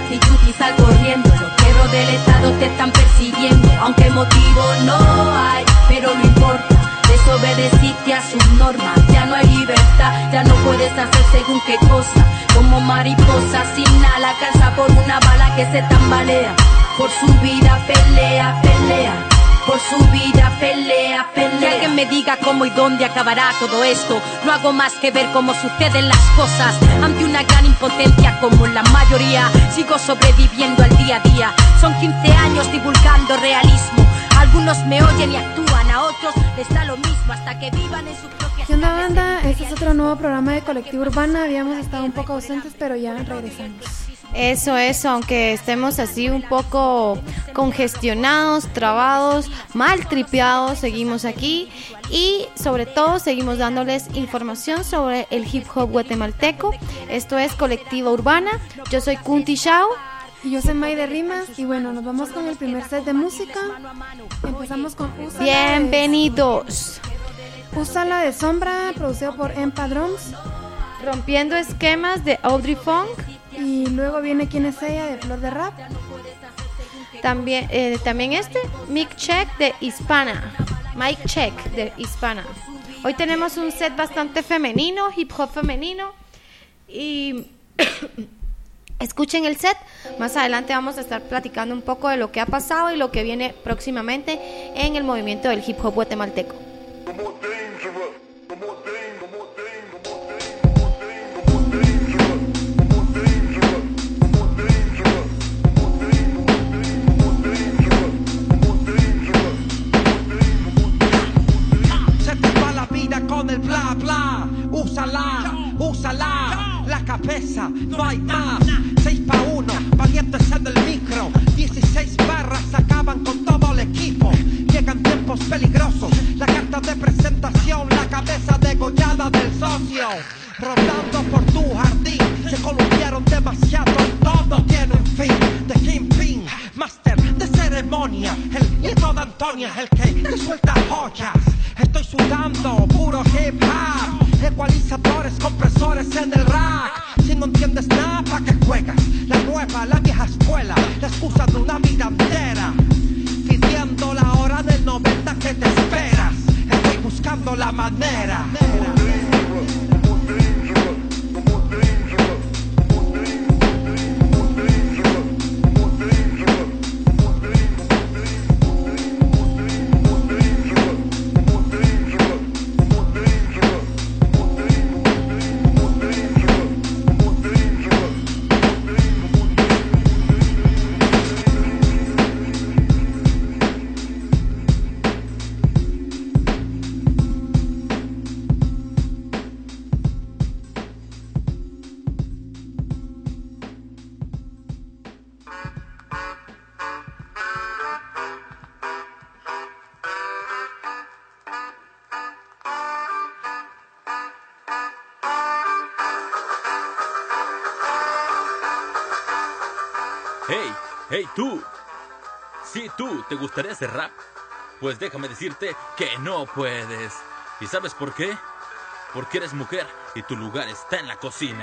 y Yuki sal corriendo. Los perros del estado te están persiguiendo, aunque motivo no hay, pero no importa. Desobedeciste a sus normas, ya no hay libertad, ya no puedes hacer según qué cosa. Como mariposa sin ala, cansa por una bala que se tambalea. Por su vida pelea, pelea. Por su vida pelea, pelea. Que alguien me diga cómo y dónde acabará todo esto. No hago más que ver cómo suceden las cosas. Ante una gran impotencia como la mayoría, sigo sobreviviendo al día a día. Son 15 años divulgando realismo. Algunos me oyen y actúan, a otros les da lo mismo hasta que vivan en su propia... ¿Qué onda, banda? Este es otro nuevo programa de Colectivo Urbana. Habíamos estado un poco ausentes, pero ya regresamos. Eso, aunque estemos así un poco congestionados, trabados, mal tripeados, seguimos aquí y sobre todo seguimos dándoles información sobre el hip hop guatemalteco. Esto es Colectiva Urbana, yo soy Kunti Shao. Y yo soy May de Rimas, y bueno, nos vamos con el primer set de música. Empezamos con Úsala. Bienvenidos. Úsala de Sombra, producido por Empa Drums. Rompiendo esquemas de Audrey Funk. Y luego viene ¿Quién es ella? De Flor de Rap. También Mic Check de Hispana. Mic Check de Hispana. Hoy tenemos un set bastante femenino, hip hop femenino. Y escuchen el set. Más adelante vamos a estar platicando un poco de lo que ha pasado y lo que viene próximamente en el movimiento del hip hop guatemalteco. Con el bla bla, úsala, la cabeza, no hay más. 6-1, valientes en el micro. 16 barras acaban con todo el equipo. Llegan tiempos peligrosos, la carta de presentación, la cabeza degollada del socio. Rodando por tu jardín, se columpiaron demasiado y todo tiene un fin. De Kingpin, máster de ceremonia, el nieto de Antonia, el que te suelta joyas. Estoy sudando, puro hip hop, ecualizadores, compresores en el rack. Si no entiendes nada, ¿pa' qué juegas? La nueva, la vieja escuela, la excusa de una vida entera. Pidiendo la hora del 90 que te esperas, estoy buscando la manera. Hey, tú. Si tú te gustaría hacer rap, pues déjame decirte que no puedes. ¿Y sabes por qué? Porque eres mujer y tu lugar está en la cocina.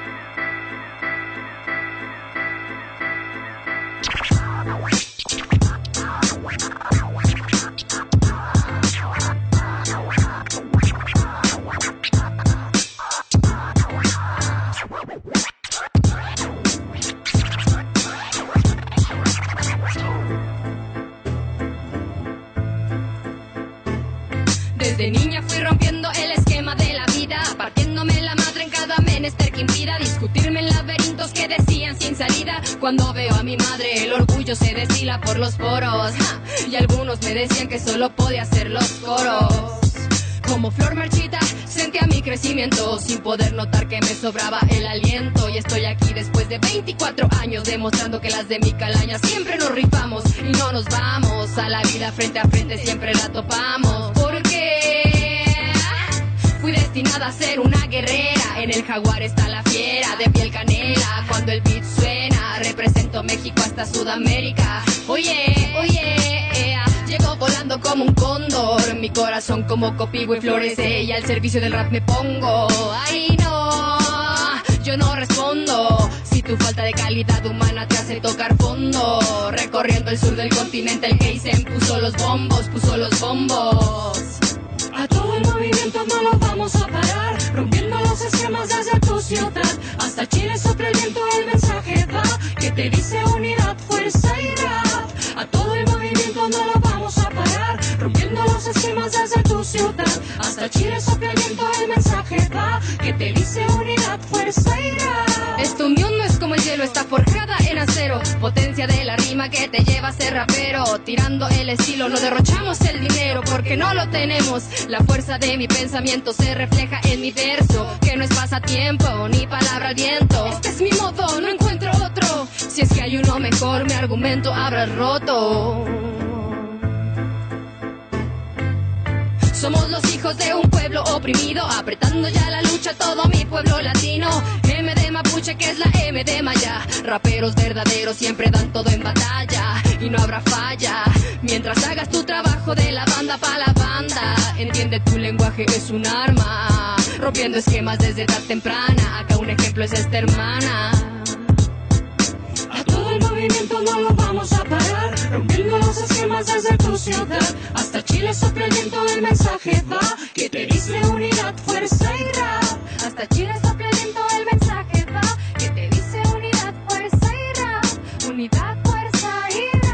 Desde niña fui rompiendo el esquema de la vida, partiéndome la madre en cada menester que impida discutirme en laberintos que decían sin salida. Cuando veo a mi madre el orgullo se destila por los poros, y algunos me decían que solo podía hacer los coros. Como flor marchita sentía mi crecimiento, sin poder notar que me sobraba el aliento. Y estoy aquí después de 24 años, demostrando que las de mi calaña siempre nos rifamos y no nos vamos. A la vida frente a frente siempre la topamos, porque fui destinada a ser una guerrera. En el jaguar está la fiera, de piel canela. Cuando el beat suena, represento México hasta Sudamérica. Oye, llego volando como un cóndor, mi corazón como copivo y florece, y al servicio del rap me pongo. Ay no, yo no respondo, Si tu falta de calidad humana te hace tocar fondo, recorriendo el sur del continente el Geisen puso los bombos, A todo el movimiento no lo vamos a parar, rompiendo los esquemas desde tu ciudad. Hasta Chile sopla el viento, el mensaje va, que te dice unidad, fuerza y rap. A todo el movimiento no lo vamos a parar, rompiendo los esquemas desde tu ciudad. Hasta Chile sopla el viento, el mensaje va, que te dice unidad, fuerza y rap. Esta unión no es como el hielo, está forjada en acero. Potencia de la rima que te lleva a ser rapero. Tirando el estilo, no derrochamos el dinero porque no lo tenemos. La fuerza de mi pensamiento se refleja en mi verso, que no es pasatiempo ni palabra al viento. Este es mi modo, no encuentro otro. Si es que hay uno mejor, mi argumento habrá roto. Somos los hijos de un pueblo oprimido, apretando ya la lucha todo mi pueblo latino. M de Mapuche, que es la M de Maya. Raperos verdaderos siempre dan todo en batalla y no habrá falla. Mientras hagas tu trabajo de la banda pa' la banda, entiende tu lenguaje es un arma, rompiendo esquemas desde edad temprana. Acá un ejemplo es esta hermana. A todo el movimiento no lo vamos a parar, rompiendo los esquemas desde tu ciudad. Hasta Chile sopla el viento, el mensaje va, que te dice unidad, fuerza y rap. Hasta Chile sopla el viento, el mensaje va, que te dice unidad, fuerza y rap. Unidad, fuerza y rap.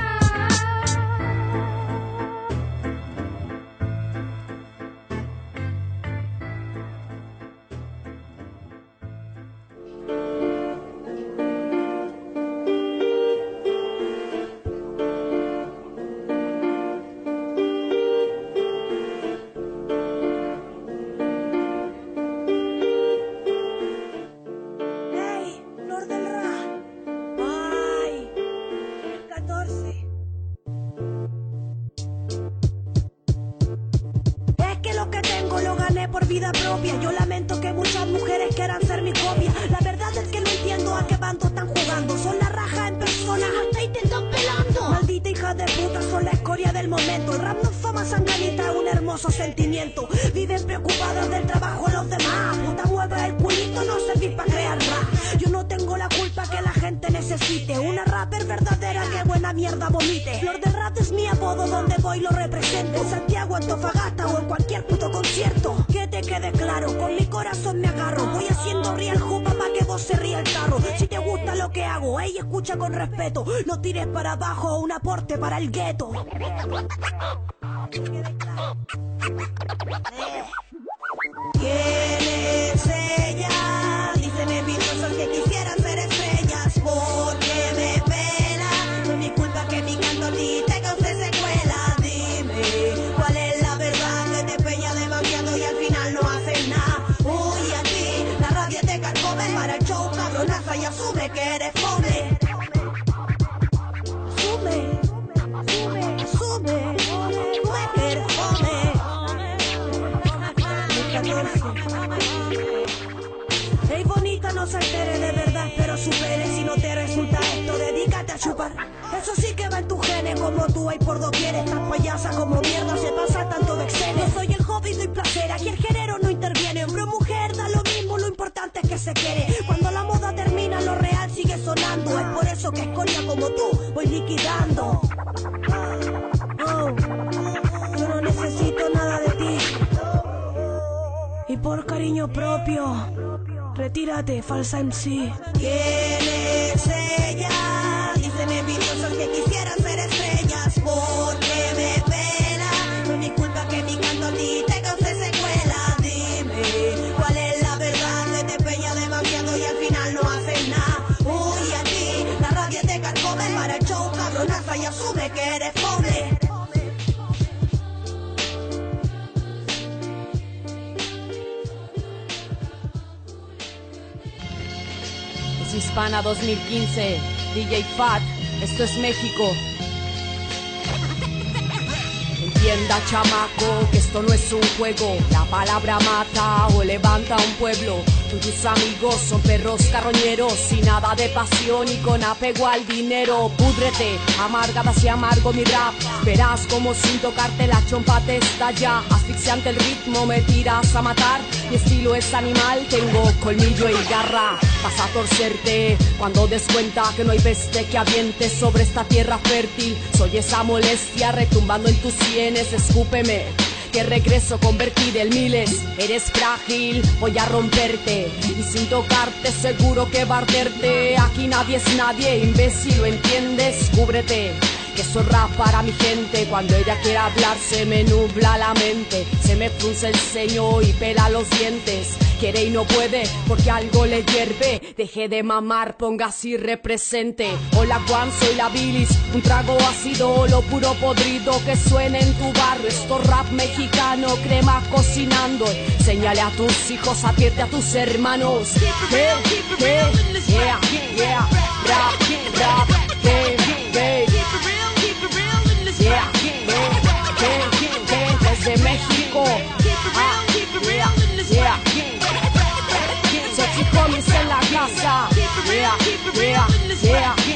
Vida propia. Yo lamento que muchas mujeres quieran ser mi copia. La verdad es que no entiendo a qué bando están jugando. Son la raja en persona, hasta ahí te están pelando. Maldita hija de puta, son la escoria del momento. El rap no es fama sanganita, un hermoso sentimiento. Viven preocupadas del trabajo de los demás. Puta, mueve el culito, no servís para crear rap. Yo no tengo la culpa que la gente necesite una rapper verdadera que buena mierda vomite. Flor del Rap es mi apodo, donde voy lo represento. En Santiago, Antofagasta o en cualquier puto concierto. Que te quede claro, con mi corazón me agarro. Voy haciendo real jupa pa' que vos se ría el tarro. Si te gusta lo que hago, ey, escucha con respeto. No tires para abajo un aporte para el gueto. ¿Quién es ella? Dicen envidiosos que quisieran ser estrellas. Porque me pela, no es mi culpa que mi canto ni te cause secuela. Dime, ¿cuál es la verdad? Que te peña demasiado y al final no haces nada. Uy, a ti, la rabia te carcome para el show, cabronaza, y asume que eres fome. Asume, tú eres fome. Ey, bonita, no se altere de verdad, pero supere. Si no te resulta esto, dedícate a chupar. Eso sí que va en tu genes, como tú hay por doquier. Estás payasa como mierda, se pasa tanto de exceso. Soy el hobby, doy placer, aquí el género no interviene. Hombre o mujer, da lo mismo, lo importante es que se quiere. Cuando la moda termina, lo real sigue sonando. Es por eso que escoria como tú voy liquidando. Yo no necesito nada de ti. Y por cariño propio, retírate, falsa MC. ¿Quién es ella? Dicen envidiosos que quisieran ser estrellas. Porque me pela, no es mi culpa que mi canto ni te cause secuela. Dime, ¿cuál es la verdad? Que te peña demasiado y al final no haces nada. Uy, a ti, la rabia te carcome para el show, cabronaza, y asume que eres fome. Hispana 2015, DJ Fat, esto es México. Entienda, chamaco, que esto no es un juego. La palabra mata o levanta un pueblo. Tus amigos son perros carroñeros, sin nada de pasión y con apego al dinero. Púdrete, amargadas y amargo mi rap. Verás como sin tocarte la chompa te estalla. Así asfixiante el ritmo, me tiras a matar. Mi estilo es animal, tengo colmillo y garra. Vas a torcerte cuando des cuenta que no hay peste que aviente sobre esta tierra fértil. Soy esa molestia retumbando en tus sienes, escúpeme que regreso convertido en miles. Eres frágil, voy a romperte y sin tocarte seguro que va a arderte. Aquí nadie es nadie, imbécil, ¿lo entiendes? Cúbrete, que soy rap para mi gente. Cuando ella quiere hablar se me nubla la mente, se me frunce el ceño y pela los dientes. Quiere y no puede porque algo le hierve. Deje de mamar, ponga así represente. Hola Juan, soy la bilis, un trago ácido, lo puro podrido que suena en tu barrio. Esto rap mexicano, crema cocinando. Enséñale a tus hijos, advierte a tus hermanos. Yeah, yeah, rap, rap, game, game. Yeah, desde México. Yeah, Sexy Homies en la casa. Yeah.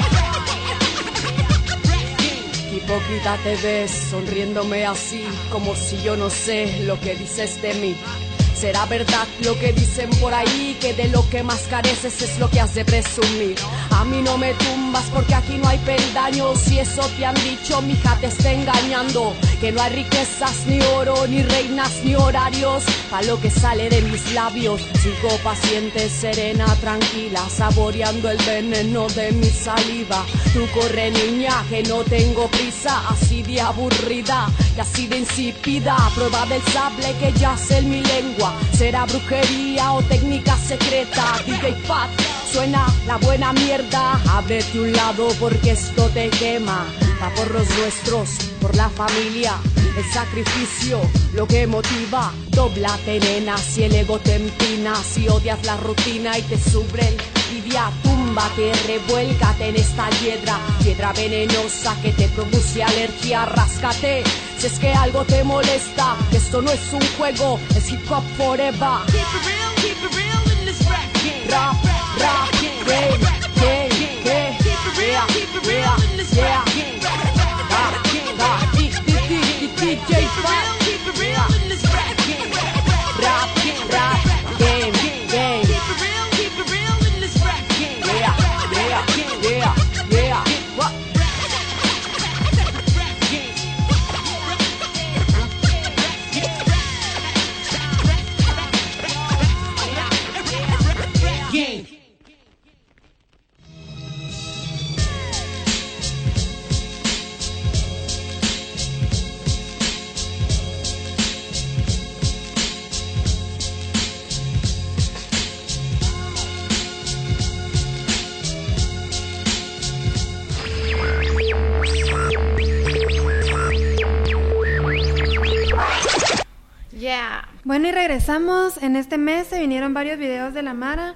Hipócrita te ves, sonriéndome así, como si yo no sé lo que dices de mí. ¿Será verdad lo que dicen por ahí? Que de lo que más careces es lo que has de presumir. A mí no me tumbas porque aquí no hay peldaños. Si eso te han dicho, mija, te está engañando. Que no hay riquezas, ni oro, ni reinas, ni horarios. Pa' lo que sale de mis labios sigo paciente, serena, tranquila, saboreando el veneno de mi saliva. Tú corre, niña, que no tengo prisa. Así de aburrida y así de insípida. Prueba del sable que yace en mi lengua. ¿Será brujería o técnica secreta? DJ Pat, suena la buena mierda. Ábrete un lado porque esto te quema. Va por los nuestros, por la familia. El sacrificio, lo que motiva. Dóblate, nena, si el ego te empina. Si odias la rutina y te sube el envidia. Túmbate, revuélcate en esta piedra venenosa que te produce alergia. Ráscate si es que algo te molesta. Esto no es un juego, es hip hop forever. Keep it real in this rap game. Rap, game, yeah. Keep it real in this rap game. DJ Fat. Keep it real in this rap game. Rap game. Keep it real in this rap game. Yeah. What? Bueno, y regresamos. En este mes se vinieron varios videos de la Mara.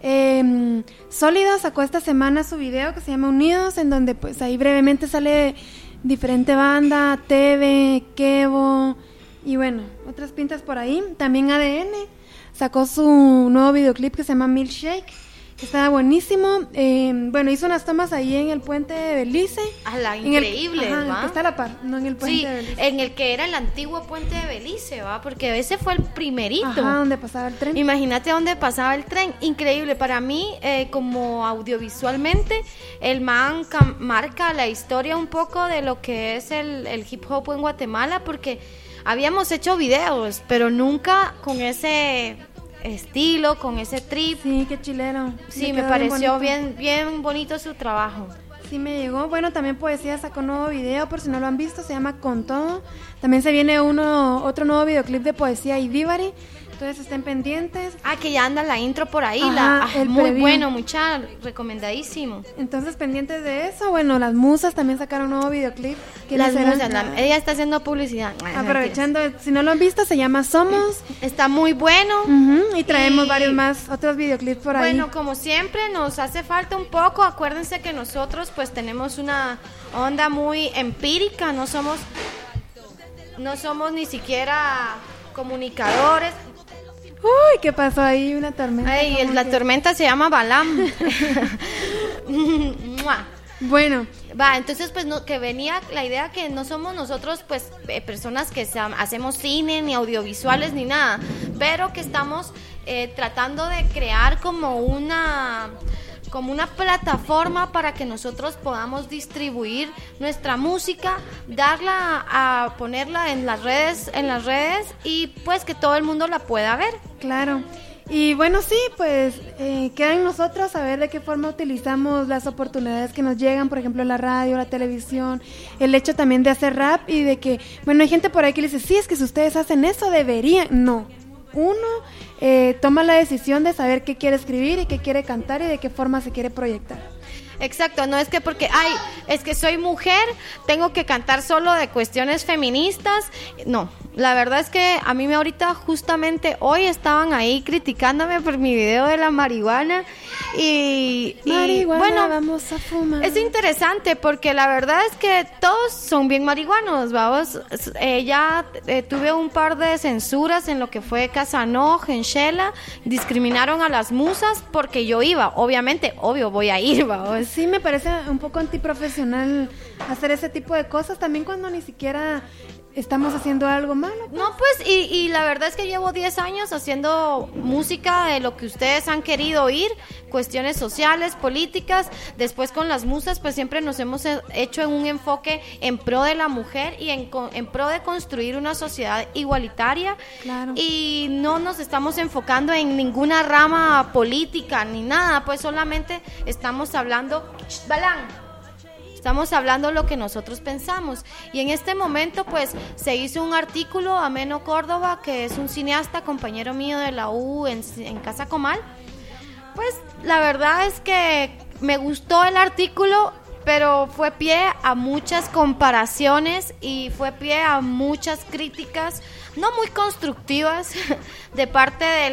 Sólido sacó esta semana su video que se llama Unidos, en donde pues ahí brevemente sale diferente banda, TV, Kevo y bueno, otras pintas por ahí. También ADN sacó su nuevo videoclip que se llama Milkshake, que estaba buenísimo. Bueno, hizo unas tomas ahí en el puente de Belice. Increíble, ¿va? Que está a la par, no en el puente de Belice. En el que era el antiguo puente de Belice, ¿va? Porque ese fue el primerito. Ajá, donde pasaba el tren. Imagínate dónde pasaba el tren. Increíble. Para mí, como audiovisualmente, el man marca la historia un poco de lo que es el hip hop en Guatemala, porque habíamos hecho videos, pero nunca con ese estilo, con ese trip. Sí, qué chilero. Sí, me pareció bien bonito su trabajo. Sí, me llegó. Bueno, también Poesía sacó un nuevo video, por si no lo han visto, se llama Con Todo. También se viene otro nuevo videoclip de Poesía y Vivari. Entonces estén pendientes. Que ya anda la intro por ahí. Muy preview. Bueno, mucha, recomendadísimo. Entonces pendientes de eso. Bueno, las Musas también sacaron un nuevo videoclip. Las Musas, ella está haciendo publicidad. Aprovechando, si no lo han visto, se llama Somos. Está muy bueno. Y traemos varios más, otros videoclips por ahí. Bueno, como siempre, nos hace falta un poco. Acuérdense que nosotros pues tenemos una onda muy empírica. No somos ni siquiera comunicadores. Uy, ¿qué pasó ahí? Una tormenta. La tormenta se llama Balam. Bueno, Entonces pues que venía la idea que no somos nosotros pues personas que hacemos cine ni audiovisuales ni nada, pero que estamos tratando de crear como una plataforma para que nosotros podamos distribuir nuestra música, ponerla en las redes y pues que todo el mundo la pueda ver. Claro. Y bueno, sí, pues queda en nosotros saber de qué forma utilizamos las oportunidades que nos llegan, por ejemplo, la radio, la televisión, el hecho también de hacer rap y de que, bueno, hay gente por ahí que le dice, sí, es que si ustedes hacen eso deberían. No, uno toma la decisión de saber qué quiere escribir y qué quiere cantar y de qué forma se quiere proyectar. Exacto, no es que porque, es que soy mujer, tengo que cantar solo de cuestiones feministas. No, la verdad es que a mí ahorita justamente hoy estaban ahí criticándome por mi video de la marihuana y bueno, vamos a fumar. Es interesante porque la verdad es que todos son bien marihuanos, vamos. Ya tuve un par de censuras en lo que fue Casanoj, en Shela, discriminaron a las musas porque yo iba, obvio voy a ir, vamos. Sí, me parece un poco antiprofesional hacer ese tipo de cosas también cuando ni siquiera estamos haciendo algo malo. Pues. No, pues, y la verdad es que llevo 10 años haciendo música de lo que ustedes han querido oír, cuestiones sociales, políticas. Después con las musas, pues siempre nos hemos hecho en un enfoque en pro de la mujer y en pro de construir una sociedad igualitaria. Claro. Y no nos estamos enfocando en ninguna rama política ni nada, pues solamente estamos hablando... Estamos hablando lo que nosotros pensamos. Y en este momento, pues, se hizo un artículo, Ameno Córdoba, que es un cineasta, compañero mío de la U en Casa Comal. Pues, la verdad es que me gustó el artículo, pero fue pie a muchas comparaciones y fue pie a muchas críticas, no muy constructivas, de parte de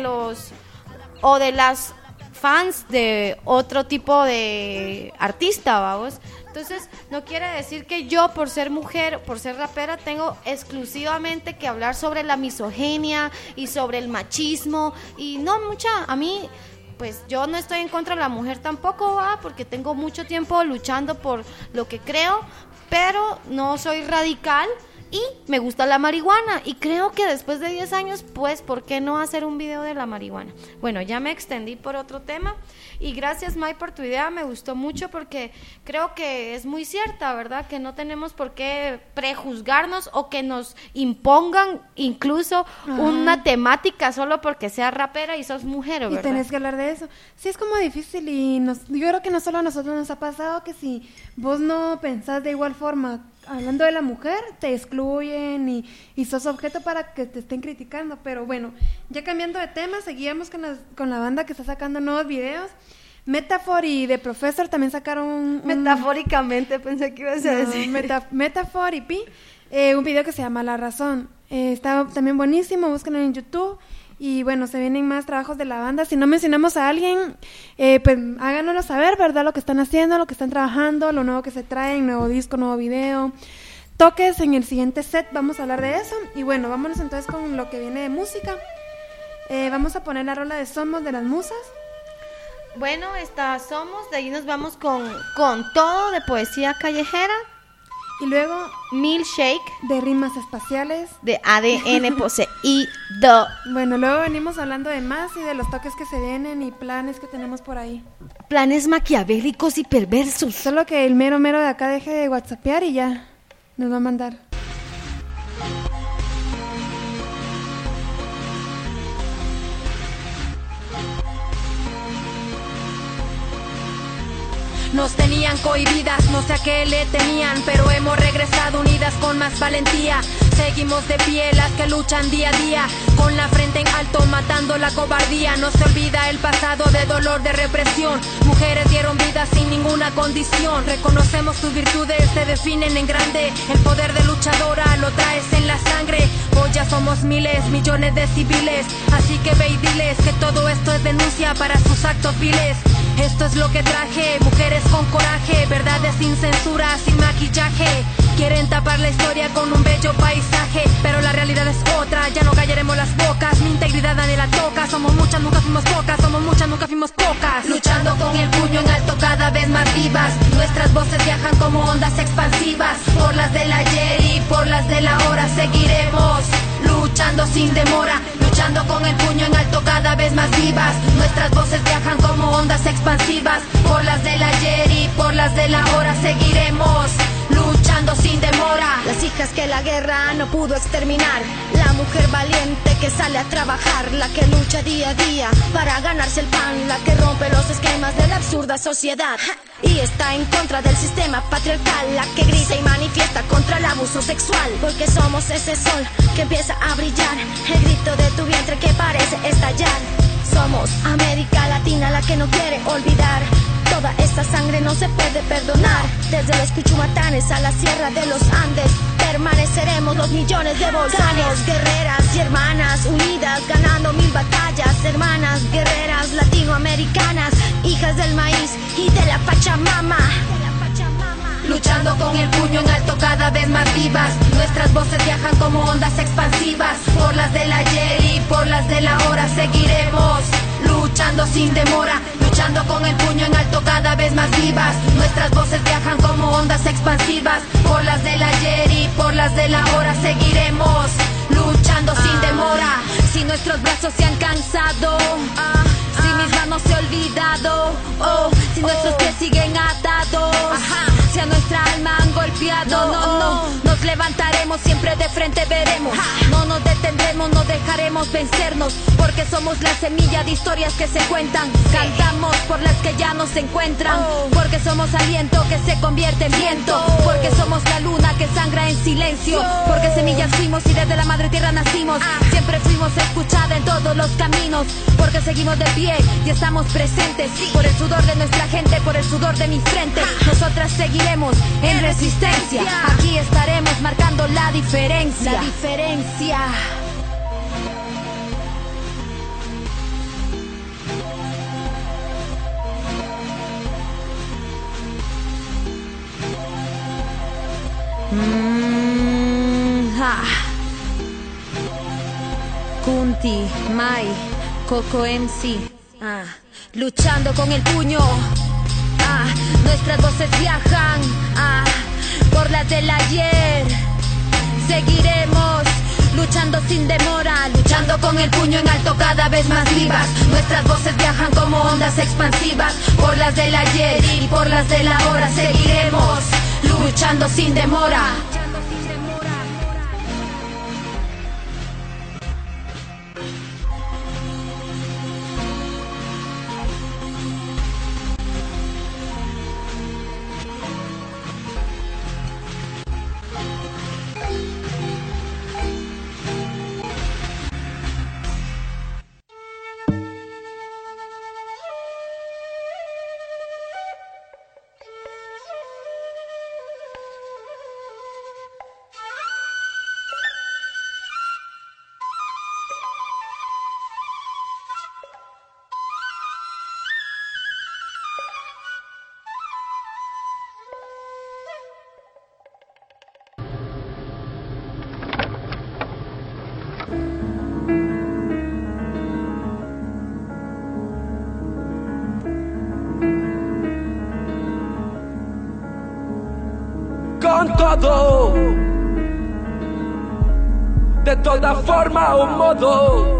las fans de otro tipo de artista, vamos. Entonces, no quiere decir que yo, por ser mujer, por ser rapera, tengo exclusivamente que hablar sobre la misoginia y sobre el machismo. Y no, a mí, pues yo no estoy en contra de la mujer tampoco, porque tengo mucho tiempo luchando por lo que creo, pero no soy radical y me gusta la marihuana. Y creo que después de 10 años, pues, ¿por qué no hacer un video de la marihuana? Bueno, ya me extendí por otro tema. Y gracias, May, por tu idea, me gustó mucho porque creo que es muy cierta, ¿verdad? Que no tenemos por qué prejuzgarnos o que nos impongan incluso una temática solo porque seas rapera y sos mujer, ¿verdad? Y tenés que hablar de eso. Sí, es como difícil y yo creo que no solo a nosotros nos ha pasado que si vos no pensás de igual forma hablando de la mujer, te excluyen y sos objeto para que te estén criticando. Pero bueno, ya cambiando de tema, seguíamos con la banda que está sacando nuevos videos. Metaphor y The Professor también sacaron Metafóricamente pensé que ibas a decir. Metaphor y Pi, un video que se llama La Razón. Está también buenísimo, búsquenlo en YouTube. Y bueno, se vienen más trabajos de la banda. Si no mencionamos a alguien, pues háganoslo saber, ¿verdad? Lo que están haciendo, lo que están trabajando, lo nuevo que se traen, nuevo disco, nuevo video. Toques en el siguiente set, vamos a hablar de eso. Y bueno, vámonos entonces con lo que viene de música. Vamos a poner la rola de Somos de las Musas. Bueno, Somos, de ahí nos vamos con todo de poesía callejera. Y luego Milkshake de Rimas Espaciales de ADN poseído. Bueno, luego venimos hablando de más y de los toques que se vienen y planes que tenemos por ahí. Planes maquiavélicos y perversos. Solo que el mero de acá deje de whatsappear y ya nos va a mandar. Nos tenían cohibidas, no sé a qué le tenían, pero hemos regresado unidas con más valentía. Seguimos de pie las que luchan día a día, con la frente en alto matando la cobardía. No se olvida el pasado de dolor, de represión. Mujeres dieron vida sin ninguna condición. Reconocemos tus virtudes, te definen en grande. El poder de luchadora lo traes en la sangre. Hoy ya somos miles, millones de civiles. Así que ve y diles que todo esto es denuncia para sus actos viles. Esto es lo que traje, mujeres con coraje, verdades sin censura, sin maquillaje. Quieren tapar la historia con un bello paisaje, pero la realidad es otra, ya no callaremos las bocas. Mi integridad nadie la toca, somos muchas, nunca fuimos pocas. Somos muchas, nunca fuimos pocas. Luchando con el puño en alto, cada vez más vivas. Nuestras voces viajan como ondas expansivas, por las del ayer y por las del ahora. Seguiremos luchando sin demora, luchando con el puño en alto, cada vez más vivas. Nuestras voces viajan como ondas expansivas, por las del ayer y por las del ahora. Seguiremos luchando sin demora. Las hijas que la guerra no pudo exterminar, la mujer valiente que sale a trabajar, la que lucha día a día para ganarse el pan, la que rompe los esquemas de la absurda sociedad y está en contra del sistema patriarcal, la que grita y manifiesta contra el abuso sexual, porque somos ese sol que empieza a brillar, el grito de tu vientre que parece estallar. Somos América Latina, la que no quiere olvidar. Toda esta sangre no se puede perdonar. Desde los Cuchumatanes a la Sierra de los Andes, permaneceremos los millones de volcanes. Guerreras y hermanas unidas, ganando 1000 batallas. Hermanas, guerreras latinoamericanas, hijas del maíz y de la Pachamama. Luchando con el puño en alto, cada vez más vivas. Nuestras voces viajan como ondas expansivas, por las del ayer y por las del ahora. Seguiremos luchando sin demora, luchando con el puño en alto, cada vez más vivas. Nuestras voces viajan como ondas expansivas, por las del ayer y por las del ahora. Seguiremos luchando sin demora. Si nuestros brazos se han cansado, si mis manos se han olvidado, si nuestros pies siguen atados, si a nuestra alma han golpeado, no, nos levantaremos, siempre de frente veremos. No nos detendremos, no dejaremos vencernos, porque somos la semilla de historias que se cuentan. Cantamos por las que ya no se encuentran, porque somos aliento que se convierte en viento, porque somos la luna que sangra en silencio, porque semillas fuimos y desde la madre tierra nacimos. Siempre fuimos escuchada en todos los caminos, porque seguimos de pie y estamos presentes, por el sudor de nuestra gente, por el sudor de mi frente. Nosotras seguiremos en resistencia, aquí estaremos marcando la diferencia. La diferencia. Kunti, Mai, Coco MC, luchando con el puño, nuestras voces viajan, por las del ayer. Seguiremos luchando sin demora, luchando con el puño en alto, cada vez más vivas. Nuestras voces viajan como ondas expansivas, por las del ayer y por las del ahora. Seguiremos luchando sin demora. Con todo, de toda forma o modo,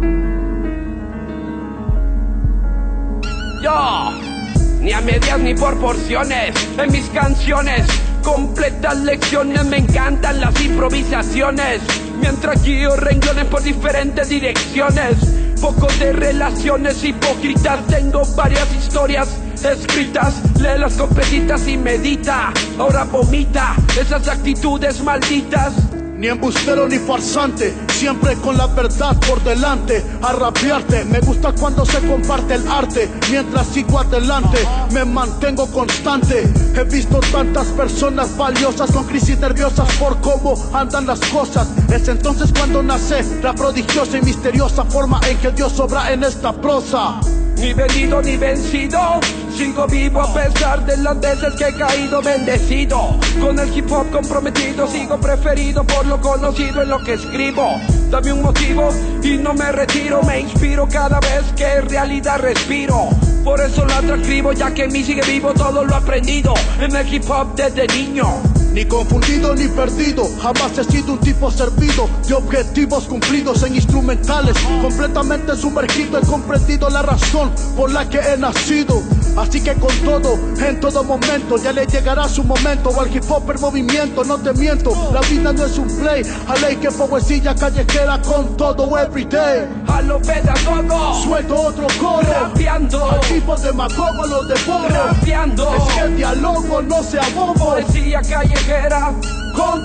yo, ni a medias ni por porciones, en mis canciones, completas lecciones, me encantan las improvisaciones, mientras guío renglones por diferentes direcciones, poco de relaciones hipócritas, tengo varias historias escritas, léelas completitas y medita, ahora vomita esas actitudes malditas. Ni embustero ni farsante, siempre con la verdad por delante. A rapearte, me gusta cuando se comparte el arte. Mientras sigo adelante, me mantengo constante. He visto tantas personas valiosas con crisis nerviosas por cómo andan las cosas. Es entonces cuando nace la prodigiosa y misteriosa forma en que Dios obra en esta prosa. Ni vendido ni vencido, sigo vivo a pesar de las veces que he caído, bendecido. Con el hip hop comprometido, sigo preferido por lo conocido en lo que escribo. Dame un motivo y no me retiro, me inspiro cada vez que en realidad respiro. Por eso la transcribo, ya que en mí sigue vivo todo lo aprendido en el hip hop desde niño. Ni confundido ni perdido, jamás he sido un tipo servido de objetivos cumplidos en instrumentales. Completamente sumergido, he comprendido la razón por la que he nacido. Así que con todo, en todo momento, ya le llegará su momento. Al hip hop en movimiento, no te miento, la vida no es un play. A ley que poesía callejera con todo, everyday. A lo pedagogo, suelto otro coro, rapeando. Al tipo de magogo lo devoro, rapeando. Es que el diálogo no sea bobo. Poesía callejera, con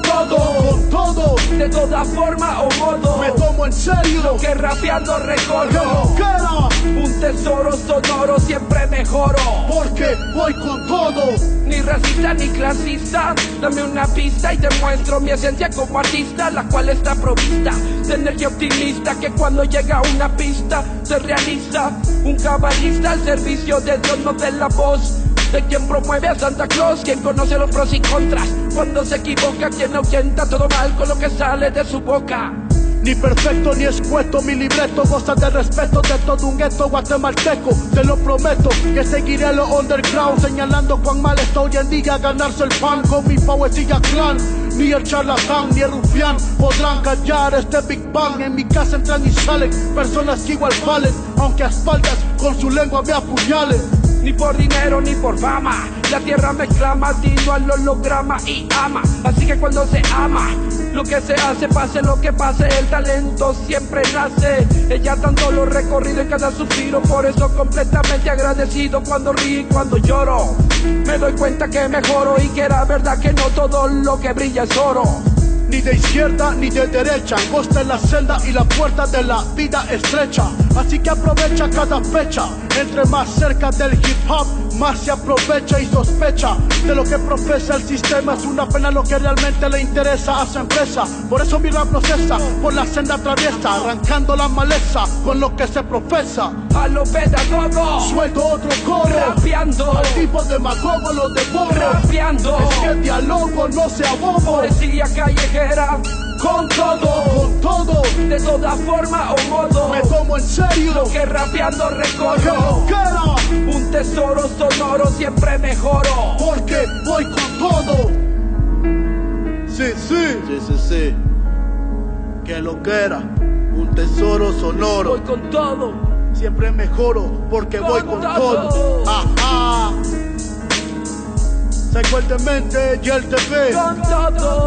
todo, de toda forma o modo. Me tomo en serio lo que rapeando recorro. Que lo quiera. Un tesoro sonoro siempre mejoro, porque voy con todo. Ni racista ni clasista, dame una pista y te muestro mi esencia como artista, la cual está provista de energía optimista, que cuando llega a una pista se realiza. Un cabalista al servicio de Dios, no de la voz de quien promueve a Santa Claus, quien conoce los pros y contras. Cuando se equivoca, quien ahuyenta todo mal con lo que sale de su boca. Ni perfecto ni escueto, mi libreto goza de respeto de todo un gueto guatemalteco. Te lo prometo que seguiré lo underground, señalando cuán mal está hoy en día ganarse el pan con mi poesía clan. Ni el charlatán ni el rufián podrán callar este Big Bang. En mi casa entran y salen personas que igual valen, aunque a espaldas con su lengua me apuñalen. Ni por dinero ni por fama, la tierra me clama, dino al holograma y ama. Así que cuando se ama, lo que se hace, pase lo que pase, el talento siempre nace. Ella tanto lo recorrido en cada suspiro, por eso completamente agradecido cuando río y cuando lloro. Me doy cuenta que mejoro y que era verdad que no todo lo que brilla es oro. Ni de izquierda ni de derecha, angosta en la celda y la puerta de la vida estrecha. Así que aprovecha cada fecha, entre más cerca del hip hop, más se aprovecha y sospecha de lo que profesa el sistema. Es una pena lo que realmente le interesa a su empresa. Por eso mi rap no cesa, por la senda traviesa, arrancando la maleza con lo que se profesa. A lo pedagogo, suelto otro coro, rapeando. Al tipo de magogo lo devoro, rapeando. Es que el diálogo no sea bobo. Poesía callejera, con todo, de toda forma o modo. Me tomo en serio lo que rapeando recorro. Que lo quiera. Un tesoro sonoro siempre mejoro, porque voy con todo. Sí. Que lo quiera. Un tesoro sonoro. Voy con todo. Siempre mejoro porque voy con todo. Ajá. Secuentemente y el TV. Con todo.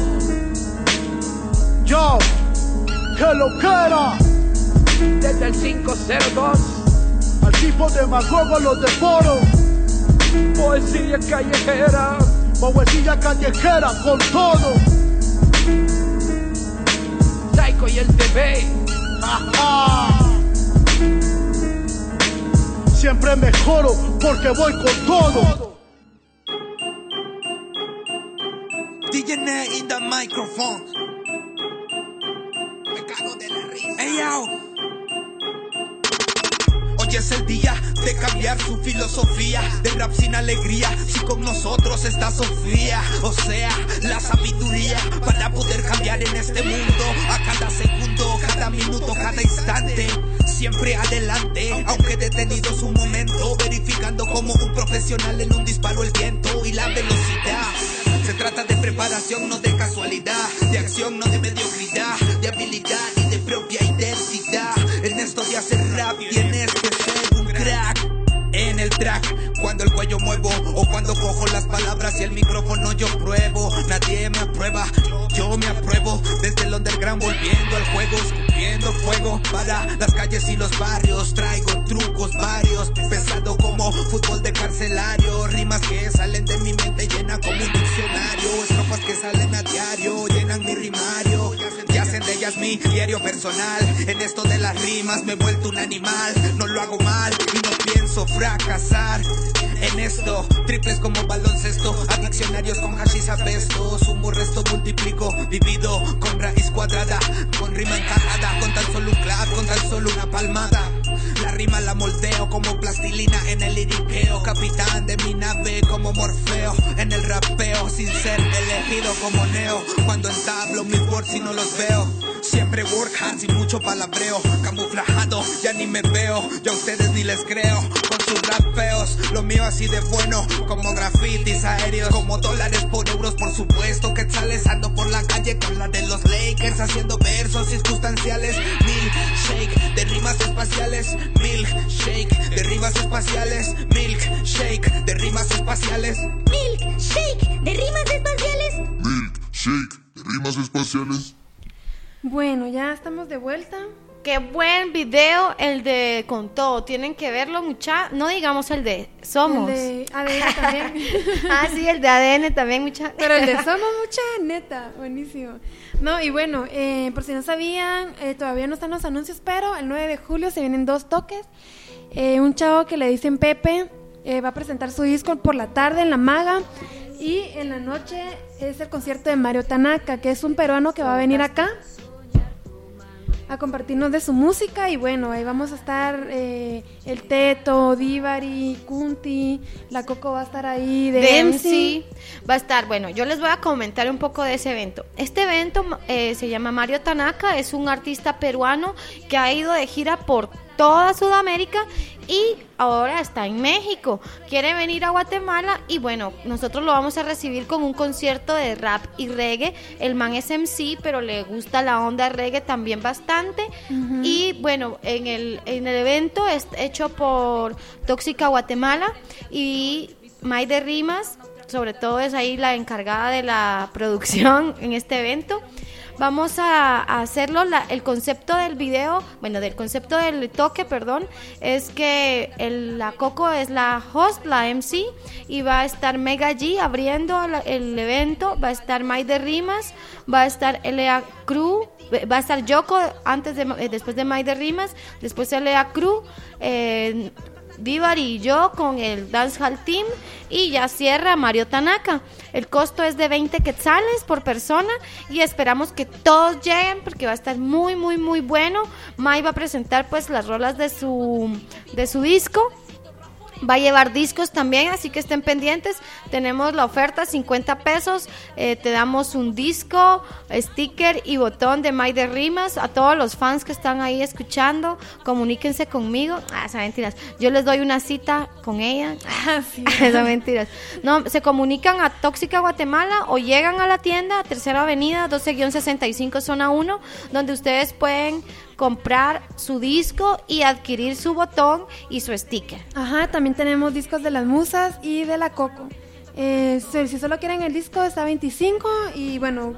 Yo, que lo quiera. Desde el 502. Al tipo de magogo lo devoro. Poesía callejera. Poesía callejera con todo. Psycho y el TV. Siempre mejoro porque voy con todo. DJ Net in the microphone. Me cago de la risa. Hey, yo. Hoy es el día de cambiar su filosofía de rap sin alegría. Si con nosotros está Sofía, o sea, la sabiduría para poder cambiar en este mundo. A cada segundo, cada minuto, cada instante, siempre adelante, aunque detenido su momento, verificando como un profesional en un disparo el viento y la velocidad. Se trata de preparación, no de casualidad, de acción, no de mediocridad, de habilidad y de propia identidad. En esto de hacer rap tienes que ser un crack. En el track, cuando el cuello muevo o cuando cojo las palabras y el micrófono yo pruebo. Nadie me aprueba, yo me apruebo. Desde el underground volviendo al juego, escupiendo fuego para las calles y los barrios. Traigo trucos varios, pesado como fútbol de carcelario. Rimas que salen de mi mente llenan como un diccionario. Estrofas que salen a diario, llenan mi rimario. Y hacen de ellas mi diario personal. En esto de las rimas me he vuelto un animal. No lo hago mal y no pienso fracasar. En esto, triples como baloncesto, a diccionarios con hashish apesto. Sumo, resto, multiplico, divido con raíz cuadrada, con rima encajada, con tan solo un clap, con tan solo una palmada. La rima la moldeo como plastilina en el liriqueo. Capitán de mi nave como Morfeo en el rapeo, sin ser elegido como Neo. Cuando entablo mis words y no los veo, siempre work hard sin mucho palabreo. Camuflajado ya ni me veo, ya a ustedes ni les creo. Con sus rap feos, lo mío así de bueno, como grafitis aéreos, como dólares por euros, por supuesto. Quetzales, ando por la calle con la de los Lakers, haciendo versos circunstanciales. Milkshake de rimas espaciales, milkshake de rimas espaciales, milkshake de rimas espaciales, milkshake de rimas espaciales, milkshake de rimas espaciales. Bueno, ya estamos de vuelta. Qué buen video el de Con Todo. Tienen que verlo, mucha. No digamos el de Somos. El de ADN también. Ah, sí, el de ADN también, mucha. Pero el de Somos, mucha, neta, buenísimo. No, y bueno, por si no sabían, todavía no están los anuncios, pero el 9 de julio se vienen 2 toques. Un chavo que le dicen Pepe va a presentar su disco por la tarde en La Maga. Y en la noche es el concierto de Mario Tanaka, que es un peruano que va a venir acá a compartirnos de su música. Y bueno, ahí vamos a estar el Teto, Divari, Kunti, la Coco va a estar ahí de MC. Va a estar, bueno, yo les voy a comentar un poco de ese evento. Este evento se llama Mario Tanaka, es un artista peruano que ha ido de gira por toda Sudamérica y ahora está en México. Quiere venir a Guatemala y bueno, nosotros lo vamos a recibir con un concierto de rap y reggae. El man es MC, pero le gusta la onda reggae también bastante. Uh-huh. Y bueno, en el evento es hecho por Tóxica Guatemala y May de Rimas, sobre todo es ahí la encargada de la producción en este evento. Vamos a hacerlo, el concepto del video, bueno, del concepto del toque, perdón, es que la Coco es la host, la MC, y va a estar Mega G abriendo el evento, va a estar May de Rimas, va a estar L.A. Crew, va a estar Yoko después de May de Rimas, después L.A. Crew, Divari y yo con el Dancehall Team y ya cierra Mario Tanaka. El costo es de 20 quetzales por persona y esperamos que todos lleguen porque va a estar muy muy muy bueno. Mai va a presentar pues las rolas de su disco. Va a llevar discos también, así que estén pendientes. Tenemos la oferta, 50 pesos. Te damos un disco, sticker y botón de May de Rimas. A todos los fans que están ahí escuchando, comuníquense conmigo. Son mentiras. Yo les doy una cita con ella. Sí. Son mentiras. No, se comunican a Tóxica Guatemala o llegan a la tienda, Tercera Avenida, 12-65, zona 1, donde ustedes pueden comprar su disco y adquirir su botón y su sticker. Ajá, también tenemos discos de las Musas y de la Coco. Si solo quieren el disco está 25 y bueno,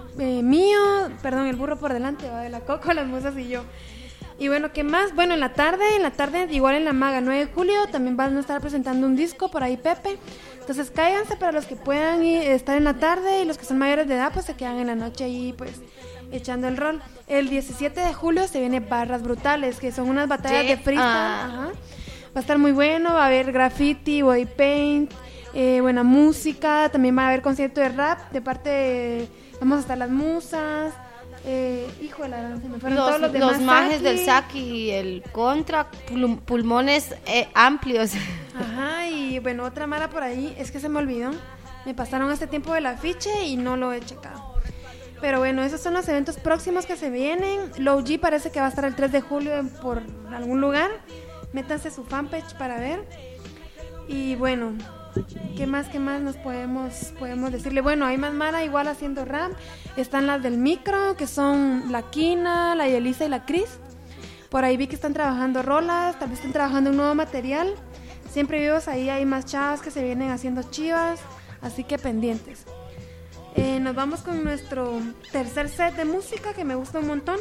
el burro por delante, va de la Coco, las Musas y yo. Y bueno, ¿qué más? Bueno, en la tarde, igual en La Maga, 9 de julio, también van a estar presentando un disco por ahí, Pepe. Entonces cáiganse para los que puedan estar en la tarde y los que son mayores de edad, pues se quedan en la noche ahí, pues echando el rol. El 17 de julio se viene Barras Brutales, que son unas batallas de freestyle. Ajá. Va a estar muy bueno, va a haber graffiti, body paint, buena música, también va a haber concierto de rap de parte de, vamos a estar las Musas, hijo de la gran, se me fueron todos los demás. Los majes del SAC y el Contra, pulmones amplios. Ajá, y bueno, otra mala por ahí, es que se me olvidó, me pasaron hace tiempo el afiche y no lo he checado. Pero bueno, esos son los eventos próximos que se vienen. Low G parece que va a estar el 3 de julio por algún lugar. Métanse su fanpage para ver. Y bueno, ¿qué más nos podemos decirle? Bueno, hay más mara igual haciendo rap. Están las del micro, que son la Kina, la Yelisa y la Cris. Por ahí vi que están trabajando rolas, tal vez están trabajando un nuevo material. Siempre vivos ahí, hay más chavas que se vienen haciendo chivas, así que pendientes. Nos vamos con nuestro tercer set de música que me gusta un montón.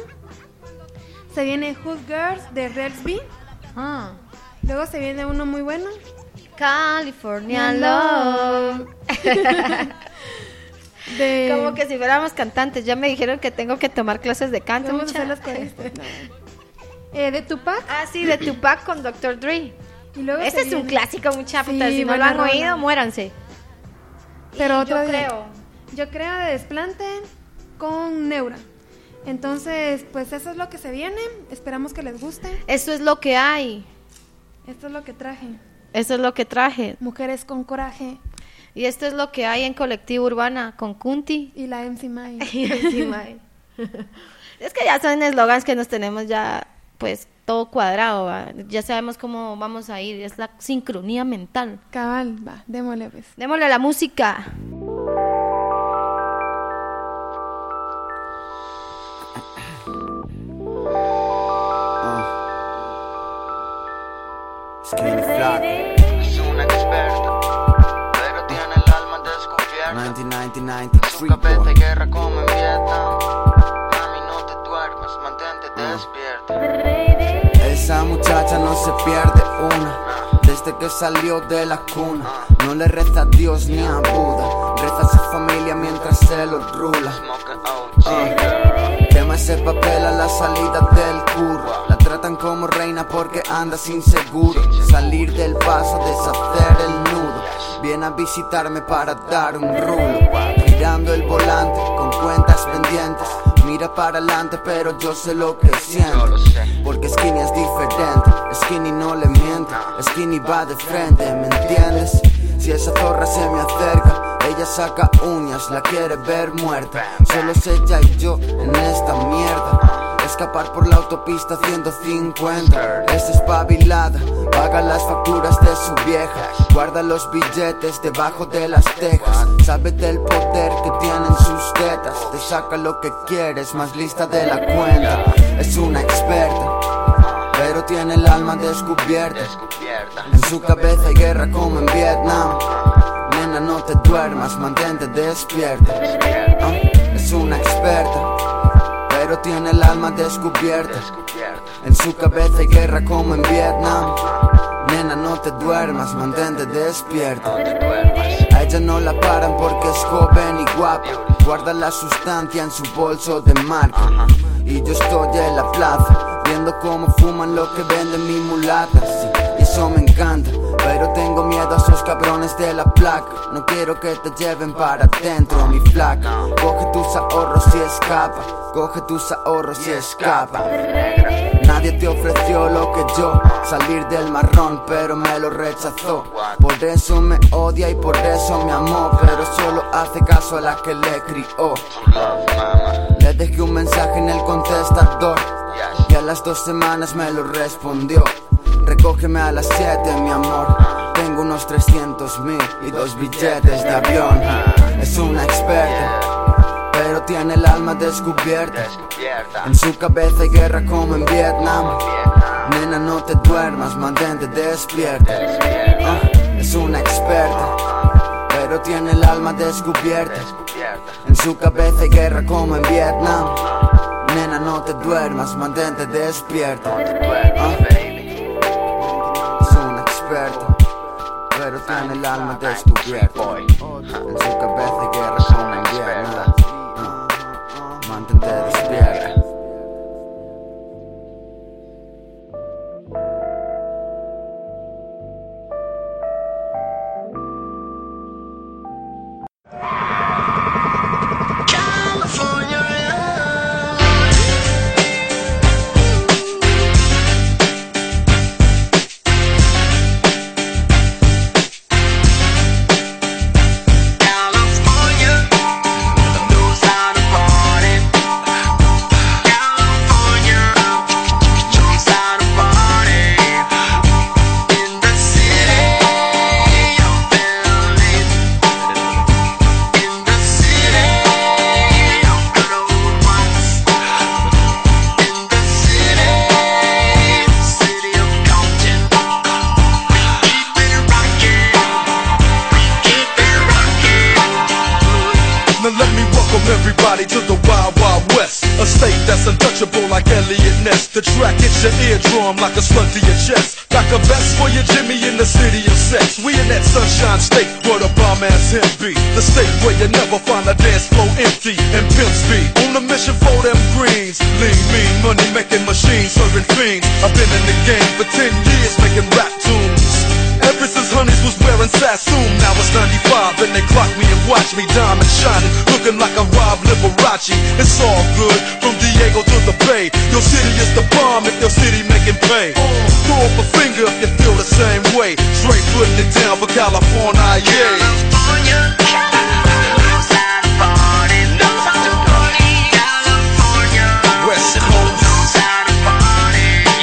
Se viene Hood Girls de Rels B. Luego se viene uno muy bueno, California Love. Como que si fuéramos cantantes. Ya me dijeron que tengo que tomar clases de canto. Vamos a hacer los coristas. De Tupac. Sí, de Tupac con Dr. Dre. Y luego ese es un clásico, mucha puta. Si no lo han oído, muéranse. Pero yo creo de Desplante con Neura. Entonces, pues eso es lo que se viene. Esperamos que les guste. Eso es lo que hay. Esto es lo que traje. Eso es lo que traje. Mujeres con coraje. Y esto es lo que hay en Colectivo Urbana con Kunti. Y la MC Mai. Es que ya son eslogans que nos tenemos ya pues todo cuadrado, ¿va? Ya sabemos cómo vamos a ir, es la sincronía mental. Cabal, va, démosle pues. Démosle a la música. Es un experto, pero tiene el alma descubierta. 1993, su cabeza hay guerra como en Vietnam. Mami, no te duermas, mantente despierta. Esa muchacha no se pierde una, desde que salió de la cuna. No le reza a Dios ni a Buda, reza a su familia mientras se lo rula. Quema ese papel a la salida del curro. La tratan como reina porque anda sin seguro. Salir del paso, deshacer el nudo. Viene a visitarme para dar un rulo. Girando el volante con cuentas pendientes. Mira para adelante pero yo sé lo que siento. Porque Skinny es diferente, Skinny no le miente. Skinny va de frente, ¿me entiendes? Si esa zorra se me acerca, ella saca uñas, la quiere ver muerta. Solo es ella y yo en esta mierda. Escapar por la autopista 150. Es espabilada, paga las facturas de su vieja. Guarda los billetes debajo de las tejas. Sabe del poder que tienen sus tetas. Te saca lo que quieres, más lista de la cuenta. Es una experta, pero tiene el alma descubierta. En su cabeza hay guerra como en Vietnam. Nena, no te duermas, mantente despierta. Es una experta, pero tiene el alma descubierta. En su cabeza hay guerra como en Vietnam. Nena, no te duermas, mantente despierta. A ella no la paran porque es joven y guapa. Guarda la sustancia en su bolso de marca. Y yo estoy en la plaza, viendo cómo fuman lo que venden mi mulata. Sí, y eso me encanta, pero tengo miedo a esos cabrones de la placa. No quiero que te lleven para adentro, mi flaca. Coge tus ahorros y escapa, coge tus ahorros y escapa. Nadie te ofreció lo que yo, salir del marrón, pero me lo rechazó. Por eso me odia y por eso me amó, pero solo hace caso a la que le crió. Le dejé un mensaje en el contestador y a las 2 semanas me lo respondió. Recógeme a las 7, mi amor. Tengo unos 300,000 y 2 billetes de avión. Es una experta, pero tiene el alma descubierta. En su cabeza hay guerra como en Vietnam. Nena, no te duermas, mantente despierta. Es una experta, pero tiene el alma descubierta. En su cabeza hay guerra como en Vietnam. Nena, no te duermas, mantente despierta. Es una experta, pero tiene el alma descubierta. En su cabeza hay guerra como en Vietnam. Mantente despierta. Everybody to the Wild Wild West, a state that's untouchable like Elliot Ness. The track hits your eardrum like a slug to your chest. Like a vest for your Jimmy in the city of sex. We in that sunshine state where the bomb ass him be. The state where you never find a dance floor empty and pimp speed. On a mission for them greens. Lean, mean, money making machines, serving fiends. I've been in the game for 10 years making rap tunes. Ever since Honeys was wearing Sassoon, now it's 95 and they clock me and watch me diamond shining, looking like a Rob Liberace. It's all good, from Diego to the Bay. Your city is the bomb if your city making pay. Throw up a finger if you feel the same way. Straight putting it down for California, yeah. West Coast.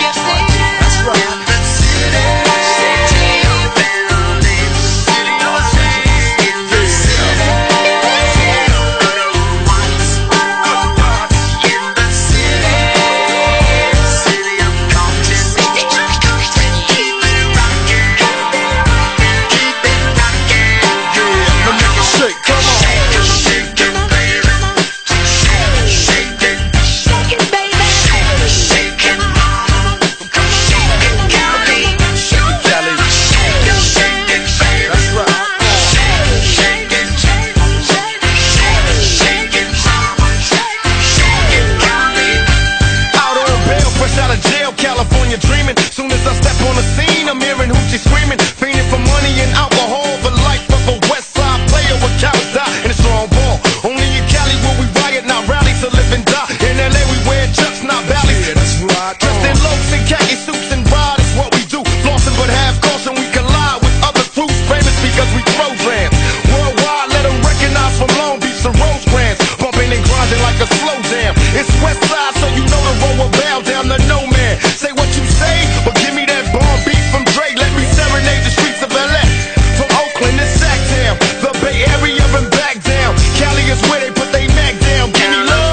step on the scene, I'm hearing hoochie screaming, fiending for money and alcohol. The life of a West Side player with cowards die in a strong ball. Only in Cali will we riot, not rally to live and die. In LA we wear chucks, not valleys. Yeah, that's right. Dressed in loafs and khaki suits and ride is what we do. Flossing but have caution, we collide with other troops. Famous because we programs. Worldwide, let them recognize from Long Beach to Rosecrans. Bumping and grinding like a slow jam. It's West Side, so you know the road will bow down to no man. Say what you say, but give me that bomb beat from Dre. Let me serenade the streets of LA. From Oakland to Sacktown, the Bay Area and back down. Cali is where they put they Mac down. Give me love.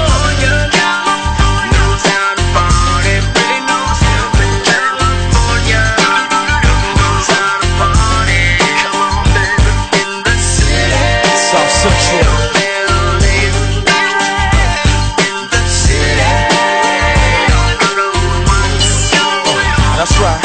That's right.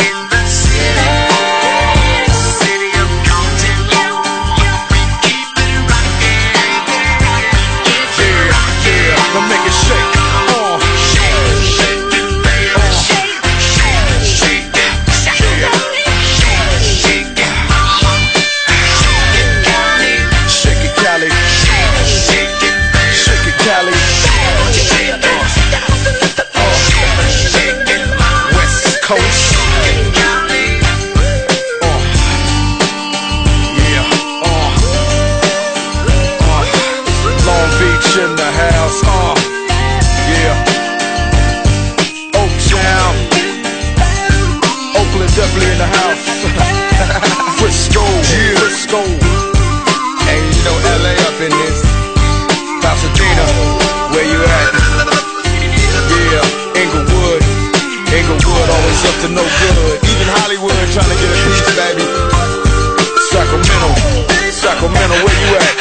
Definitely in the house. Frisco, Frisco. And you know LA up in this. Pasadena, where you at? Yeah, Inglewood. Inglewood always up to no good. Even Hollywood trying to get a piece, baby. Sacramento, Sacramento, where you at?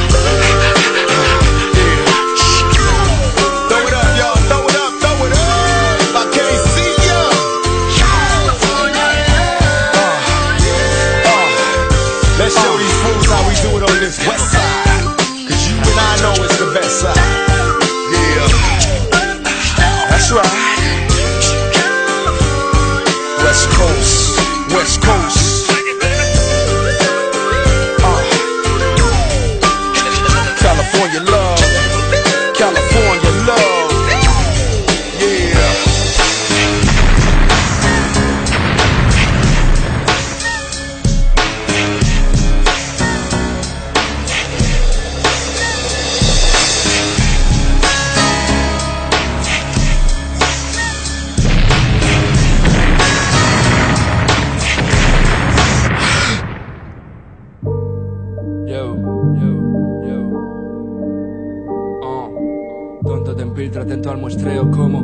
Throw it up, y'all. Throw it up, throw it up. I can't see ya. Let's show these fools how we do it on this west side. Cause you and I know it's the best side. Yeah, that's right. West Coast, West Coast. California love, California love. Yeah. Tonto te infiltra, atento al muestreo, como,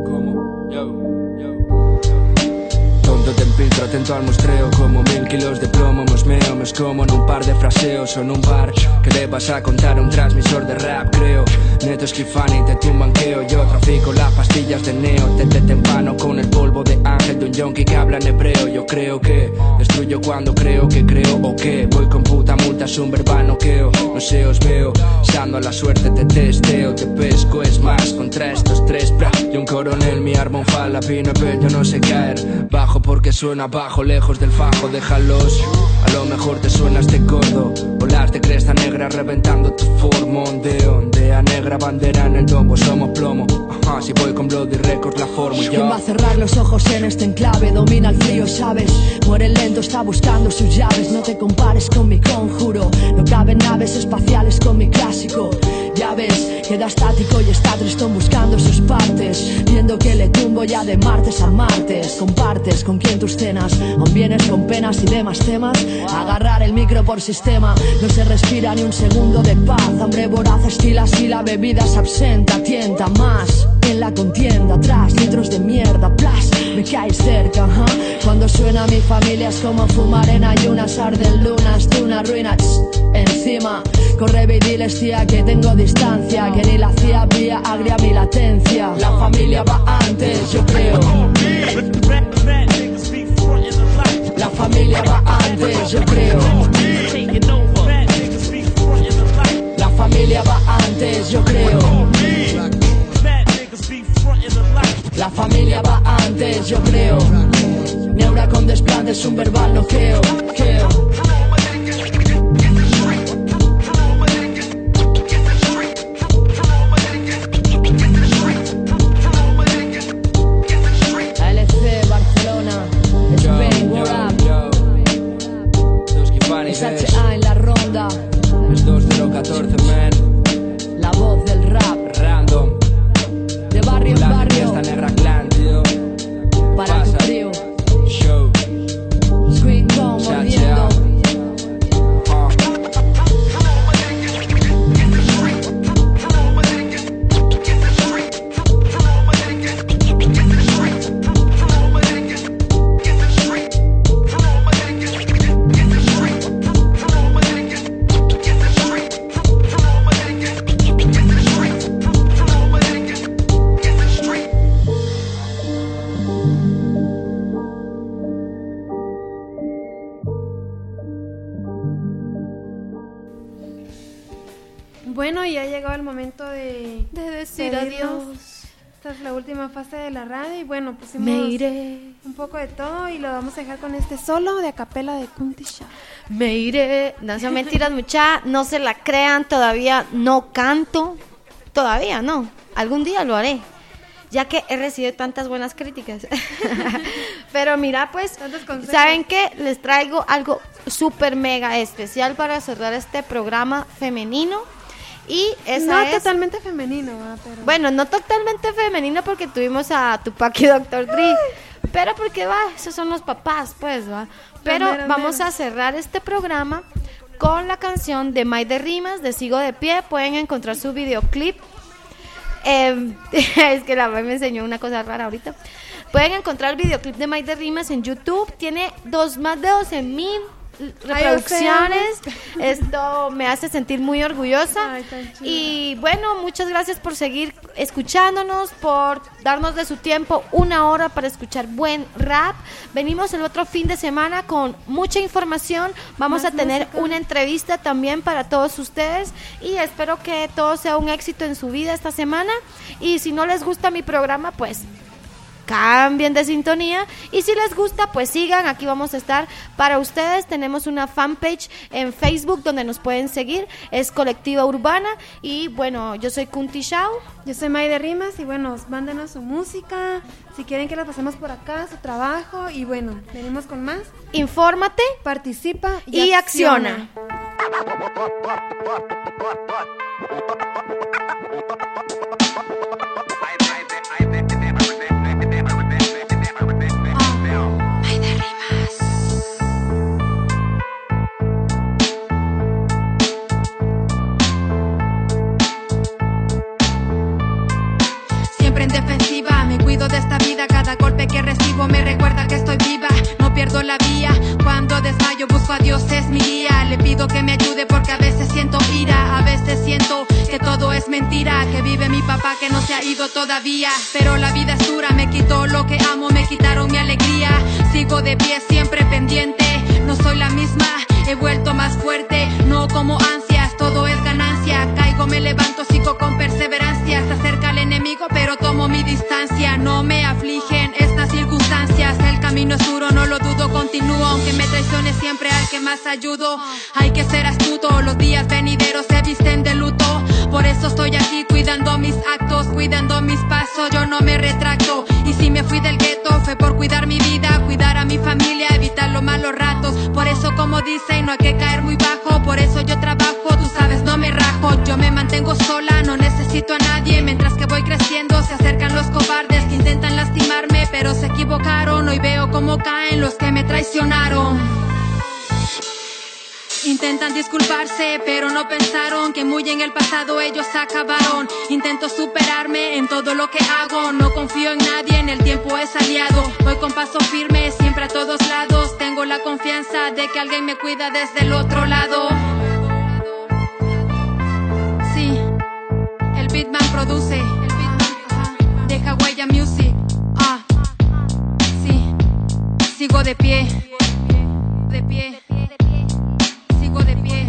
Tonto te infiltra, atento al muestreo, como 1000 kilos de plomo, mosmeo, me escomo en un par de fraseos o en un bar. ¿Qué le vas a contar a un transmisor de rap? Creo, neto esquifani, te tumbanqueo. Yo trafico las pastillas de neo, te tempano con el polvo de ángel de un yonki que habla en hebreo. Yo creo que destruyo cuando creo que creo o que voy con puta multa, es un verbanoqueo. No sé, os veo, usando a la suerte te testeo, te pesco, es más, contra estos tres, bra. Y un coronel, mi arma, un falapino, pero yo no sé caer. Bajo porque suena bajo, lejos del fajo, déjalos. A lo mejor te suena este cordo, olas de cresta negra reventando tu forma. Ondea negra, bandera en el domo, somos plomo. Ajá, si voy con Bloody Records la formo yo. ¿Quién va a cerrar los ojos en este enclave? Domina el frío, ¿sabes? Muere lento, está buscando sus llaves. No te compares con mi conjuro. No caben naves espaciales con mi clásico. Ya ves, queda estático y está tristón buscando sus partes. Viendo que le tumbo ya de martes a martes. Compartes con quien tus cenas, aún vienes con penas y demás temas. Agarrar el micro por sistema, no se respira ni un segundo de paz. Hambre voraz estila si la bebida se absenta. Tienta más en la contienda, atrás litros de mierda, plas, me caes cerca, Cuando suena mi familia es como fumar en ayunas. Arden lunas, tú una ruina, encima. Corre y diles tía que tengo distancia, que ni la CIA vía agria mi latencia. La familia va antes, yo creo. La familia va antes, yo creo. La familia va antes, yo creo. La familia va antes, yo creo. Neura con desprecio. es un verbal noqueo. ALC Barcelona, Spain, what up? Es HA en la ronda. Es 2014, man. La voz del rap. Random. De barrio en barrio. Esta negra clan, tío. Para tu trío. Show. Screen Dome mordiendo. Bueno, y ya ha llegado el momento de decir pedirnos. adiós. Esta es la última fase de la radio y bueno, pusimos Me iré. un poco de todo y lo vamos a dejar con este solo de acapela de Kunti Shah. Me iré. No son mentiras, mucha. No se la crean. Todavía no canto. Todavía no. Algún día lo haré. Ya que he recibido tantas buenas críticas. Pero mira, pues, ¿saben qué? Les traigo algo súper mega especial para cerrar este programa femenino. Y esa no es... totalmente femenino, ¿va? Pero... Bueno, no totalmente femenino porque tuvimos a Tupac y Dr. Dre. Pero porque, va, esos son los papás, pues, va. Pero vamos a cerrar este programa con la canción de May de Rimas, de Sigo de Pie. Pueden encontrar su videoclip. Es que la May me enseñó una cosa rara ahorita. Pueden encontrar el videoclip de May de Rimas en YouTube. Tiene más de 12,000 reproducciones. Esto me hace sentir muy orgullosa. Ay, y bueno, muchas gracias por seguir escuchándonos, por darnos de su tiempo 1 hora para escuchar buen rap. Venimos el otro fin de semana con mucha información. Vamos a tener música, una entrevista también para todos ustedes y espero que todo sea un éxito en su vida esta semana. Y si no les gusta mi programa, pues cambien de sintonía, y si les gusta, pues sigan, aquí vamos a estar para ustedes. Tenemos una fanpage en Facebook donde nos pueden seguir, es Colectiva Urbana, y bueno, yo soy Kunti Shah. Yo soy May de Rimas, y bueno, mándenos su música, si quieren que la pasemos por acá, su trabajo, y bueno, venimos con más. Infórmate, participa y acciona. De esta vida, cada golpe que recibo me recuerda que estoy viva, no pierdo la vía, cuando desmayo busco a Dios, es mi guía, le pido que me ayude porque a veces siento ira, a veces siento que todo es mentira, que vive mi papá que no se ha ido todavía, pero la vida es dura, me quitó lo que amo, me quitaron mi alegría, sigo de pie siempre pendiente, no soy la misma, he vuelto más fuerte, no como ansias, todo es ganancia, caigo, me levanto, sigo con perseverancia, se acerca el enemigo pero tomo mi distancia, no me afligen estas circunstancias, el camino es duro, no lo dudo, continúo, aunque me traicione siempre al que más ayudo, hay que ser astuto, los días venideros se visten de luto, por eso estoy aquí cuidando mis actos, cuidando mis pasos, yo no me retracto, y si me fui del gueto fue por cuidar mi vida, cuidar a mi familia, evitar los malos ratos, por eso como dicen no hay que caer muy bajo, por eso yo trabajo, tú sabes no me rajo, yo me mantengo sola, no necesito a nadie, mientras que voy creciendo se acercan los cobardes que intentan lastimarme, pero se equivocaron, hoy veo cómo caen los que me traicionaron. Intentan disculparse, pero no pensaron que muy en el pasado ellos acabaron. Intento superarme en todo lo que hago, no confío en nadie, en el tiempo es aliado. Voy con paso firme, siempre a todos lados. Tengo la confianza de que alguien me cuida desde el otro lado. Sí, el Beatman produce, deja huella music. Sí, sigo de pie, de pie. Sigo de pie.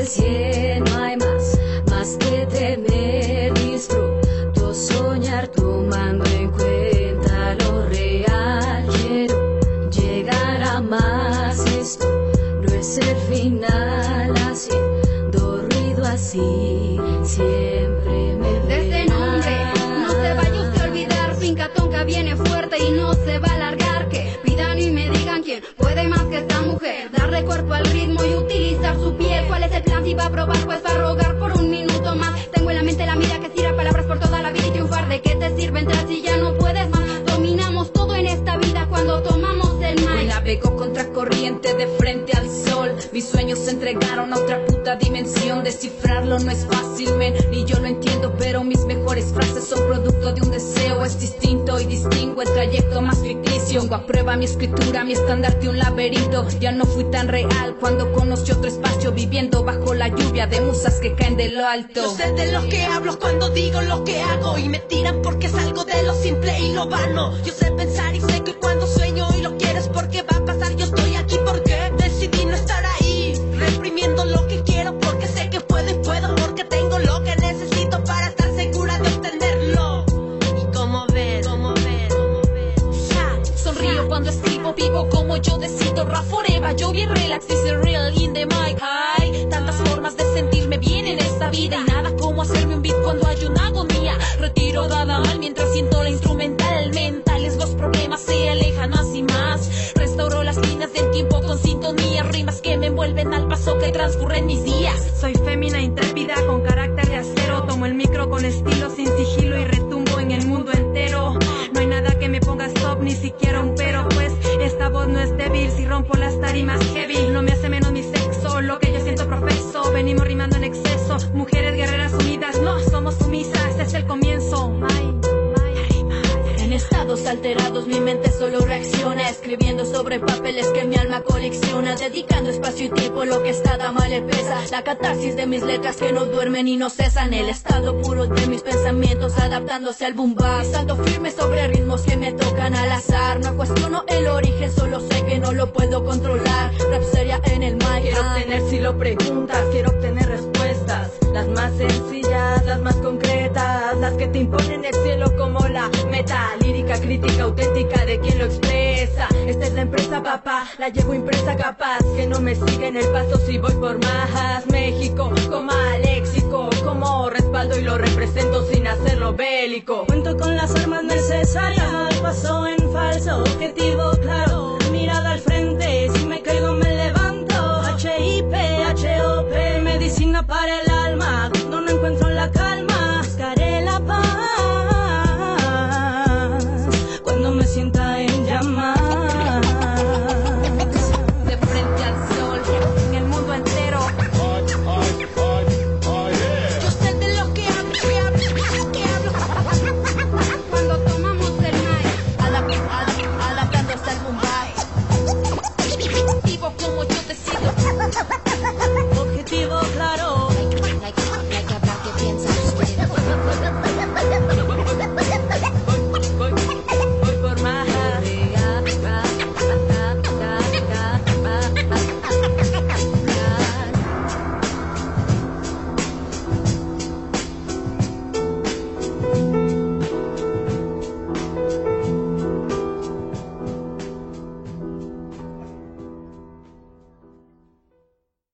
100 no hay más que temer. Disfruto soñar tomando en cuenta lo real. Quiero llegar a más, esto no es el final. Haciendo ruido así, siempre me de este nombre no se vaya usted a olvidar. Finca Tonka viene fuerte y no se va a alargar. Que pidan y me digan quién puede más que esta mujer. Darle cuerpo al ritmo y utilizar su piel. ¿Cuál es el plan? Si va a probar, pues va a rogar por un minuto más. Tengo en la mente la mira que tira palabras por toda la vida y triunfar. ¿De qué te sirve entrar si ya no puedes más? Dominamos todo en esta vida cuando tomamos el mic. Hoy navego contra corriente de frente al sol. Mis sueños se entregaron a otra puta dimensión. Descifrarlo no es fácil, men, ni yo lo entiendo, pero mis mejores frases son producto de un deseo. Es distinto y distingo el trayecto más ficticio. Pongo a prueba mi escritura, mi estandarte un laberinto. Ya no fui tan real cuando conocí otro espacio, viviendo bajo la lluvia de musas que caen de lo alto. Yo sé de lo que hablo cuando digo lo que hago, y me tiran porque salgo de lo simple y lo vano. Yo sé pensar y sé que cuando sueño y lo quieres porque va a pasar. Yo estoy aquí porque decidí no estar ahí, reprimiendo lo que quiero porque sé que puedo y puedo, porque tengo lo que necesito para estar segura de obtenerlo. Y como ven, sonrío cuando escribo, vivo como yo decido. Rap forever, yo bien relax, dice real in the mic. Hay tantas formas de sentirme bien en esta vida, y nada como hacerme un beat cuando hay una agonía. Retiro cada mal mientras siento la instrumental. Mentales los problemas se alejan más y más. Restauro las líneas del tiempo con sintonía, rimas que me envuelven al paso que transcurren mis días. Soy fémina intrépida con carácter de acero. Tomo el micro con estilo, sin sigilo, y retumbo en el mundo entero. No hay nada que me ponga stop, ni siquiera un pero, pues esta voz no es débil. Si rompo las tarimas heavy, no me hace menos mi sexo. Lo que yo siento profeso, venimos rimando en exceso. Mujeres guerreras unidas, no somos sumisas, es el comienzo. En estados alterados mi mente solo reacciona, escribiendo sobre papeles que mi alma colecciona, dedicando espacio y tiempo lo que está tan mal le pesa. La catarsis de mis letras que no duermen y no cesan, el estado puro de mis pensamientos adaptándose al boom bap. Salto firme sobre ritmos que me tocan al azar, no cuestiono el origen, solo sé que no lo puedo controlar. Rap seria en el mic. Quiero obtener si lo preguntas, quiero obtener respuestas, las más sencillas, las más concretas, las que te imponen el cielo como la meta. Lírica, crítica, auténtica de quien lo expresa. Esta es la empresa, papá, la llevo impresa, capaz que no me siguen el paso si voy por más. México, como léxico, como respaldo y lo represento sin hacerlo bélico. Cuento con las armas necesarias, paso en falso, objetivo claro.